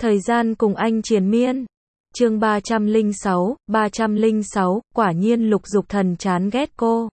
Thời gian cùng anh triền miên. Chương 306, quả nhiên Lục Dục Thần chán ghét cô.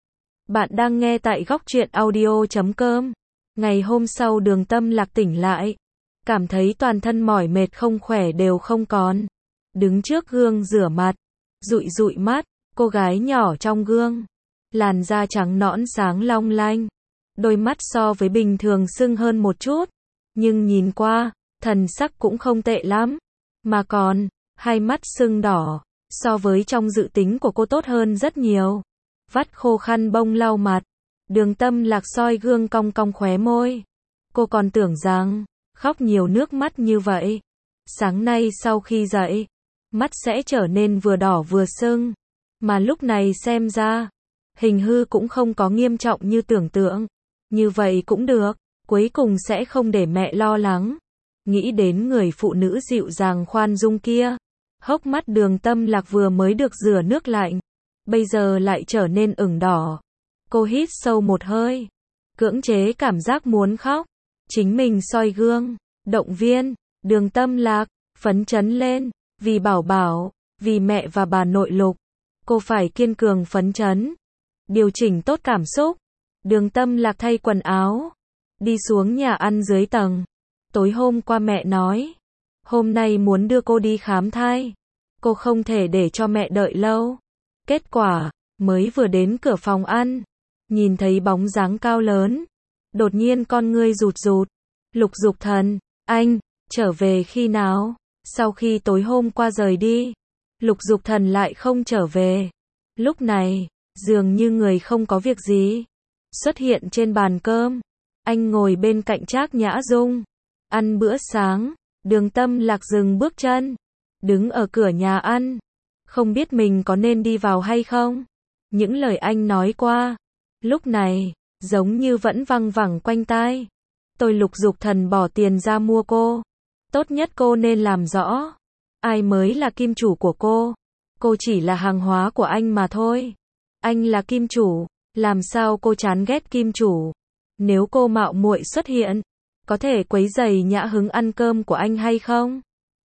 Bạn đang nghe tại góc truyện audio.com. Ngày hôm sau Đường Tâm Lạc tỉnh lại, cảm thấy toàn thân mỏi mệt không khỏe đều không còn. Đứng trước gương rửa mặt, dụi dụi mắt, cô gái nhỏ trong gương, làn da trắng nõn sáng long lanh, đôi mắt so với bình thường sưng hơn một chút, nhưng nhìn qua, thần sắc cũng không tệ lắm, mà còn, hai mắt sưng đỏ, so với trong dự tính của cô tốt hơn rất nhiều. Vắt khô khăn bông lau mặt, Đường Tâm Lạc soi gương cong cong khóe môi. Cô còn tưởng rằng, khóc nhiều nước mắt như vậy, sáng nay sau khi dậy, mắt sẽ trở nên vừa đỏ vừa sưng, mà lúc này xem ra, hình hư cũng không có nghiêm trọng như tưởng tượng. Như vậy cũng được, cuối cùng sẽ không để mẹ lo lắng. Nghĩ đến người phụ nữ dịu dàng khoan dung kia, hốc mắt Đường Tâm Lạc vừa mới được rửa nước lạnh, bây giờ lại trở nên ửng đỏ. Cô hít sâu một hơi, cưỡng chế cảm giác muốn khóc, chính mình soi gương, động viên, Đường Tâm Lạc, phấn chấn lên, vì Bảo Bảo, vì mẹ và bà nội Lục, cô phải kiên cường phấn chấn, điều chỉnh tốt cảm xúc. Đường Tâm Lạc thay quần áo, đi xuống nhà ăn dưới tầng. Tối hôm qua mẹ nói, hôm nay muốn đưa cô đi khám thai, cô không thể để cho mẹ đợi lâu. Kết quả, mới vừa đến cửa phòng ăn, nhìn thấy bóng dáng cao lớn, đột nhiên con ngươi rụt rụt. Lục Dục Thần, anh, trở về khi nào? Sau khi tối hôm qua rời đi, Lục Dục Thần lại không trở về. Lúc này, dường như người không có việc gì, xuất hiện trên bàn cơm. Anh ngồi bên cạnh Trác Nhã Dung, ăn bữa sáng. Đường Tâm Lạc dừng bước chân, đứng ở cửa nhà ăn, không biết mình có nên đi vào hay không. Những lời anh nói qua, lúc này, giống như vẫn văng vẳng quanh tai. Tôi Lục Dục Thần bỏ tiền ra mua cô. Tốt nhất cô nên làm rõ, ai mới là kim chủ của cô. Cô chỉ là hàng hóa của anh mà thôi. Anh là kim chủ, làm sao cô chán ghét kim chủ? Nếu cô mạo muội xuất hiện, có thể quấy rầy nhã hứng ăn cơm của anh hay không?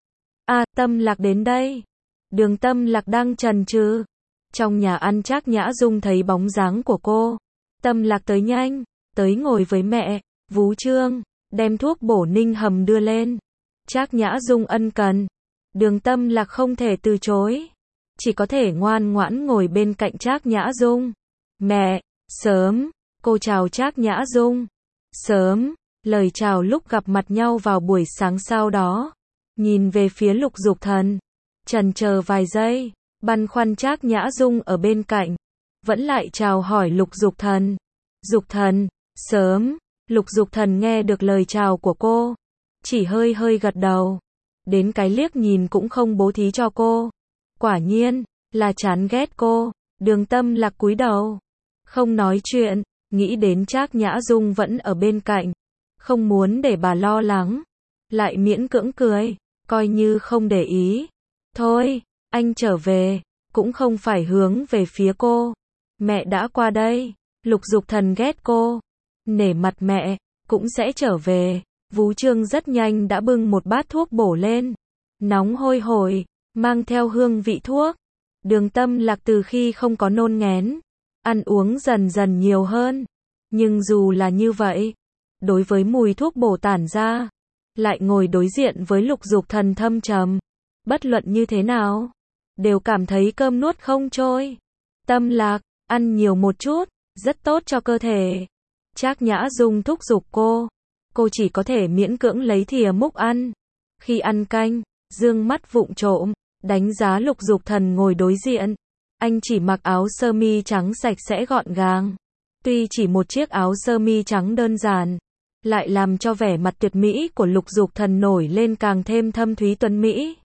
Tâm Lạc đến đây. Đường Tâm Lạc đang chần chừ. Trong nhà ăn Trác Nhã Dung thấy bóng dáng của cô. Tâm Lạc tới nhanh, tới ngồi với mẹ. Vú Trương, đem thuốc bổ ninh hầm đưa lên. Trác Nhã Dung ân cần. Đường Tâm Lạc không thể từ chối, chỉ có thể ngoan ngoãn ngồi bên cạnh Trác Nhã Dung. Mẹ, sớm. Cô chào Trác Nhã Dung. Sớm, lời chào lúc gặp mặt nhau vào buổi sáng sau đó. Nhìn về phía Lục Dục Thần, chần chờ vài giây, băn khoăn Trác Nhã Dung ở bên cạnh, vẫn lại chào hỏi Lục Dục Thần. Dục Thần, sớm. Lục Dục Thần nghe được lời chào của cô, chỉ hơi hơi gật đầu, đến cái liếc nhìn cũng không bố thí cho cô. Quả nhiên, là chán ghét cô. Đường Tâm Lạc cúi đầu, không nói chuyện, nghĩ đến Trác Nhã Dung vẫn ở bên cạnh, không muốn để bà lo lắng, lại miễn cưỡng cười, coi như không để ý. Thôi, anh trở về, cũng không phải hướng về phía cô. Mẹ đã qua đây. Lục Dục Thần ghét cô, nể mặt mẹ, cũng sẽ trở về. Vú Trương rất nhanh đã bưng một bát thuốc bổ lên, nóng hôi hổi, mang theo hương vị thuốc. Đường Tâm Lạc từ khi không có nôn nghén, ăn uống dần dần nhiều hơn, nhưng dù là như vậy, đối với mùi thuốc bổ tản ra, lại ngồi đối diện với Lục Dục Thần thâm trầm, bất luận như thế nào, đều cảm thấy cơm nuốt không trôi. Tâm Lạc, ăn nhiều một chút, rất tốt cho cơ thể. Trác Nhã Dung thúc giục cô chỉ có thể miễn cưỡng lấy thìa múc ăn. Khi ăn canh, dương mắt vụng trộm, đánh giá Lục Dục Thần ngồi đối diện. Anh chỉ mặc áo sơ mi trắng sạch sẽ gọn gàng. Tuy chỉ một chiếc áo sơ mi trắng đơn giản, lại làm cho vẻ mặt tuyệt mỹ của Lục Dục Thần nổi lên càng thêm thâm thúy tuấn mỹ.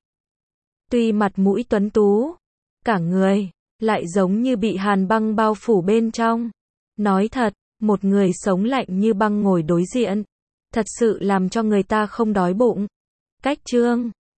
Tuy mặt mũi tuấn tú, cả người lại giống như bị hàn băng bao phủ bên trong. Nói thật, một người sống lạnh như băng ngồi đối diện, thật sự làm cho người ta không đói bụng. Cách Trương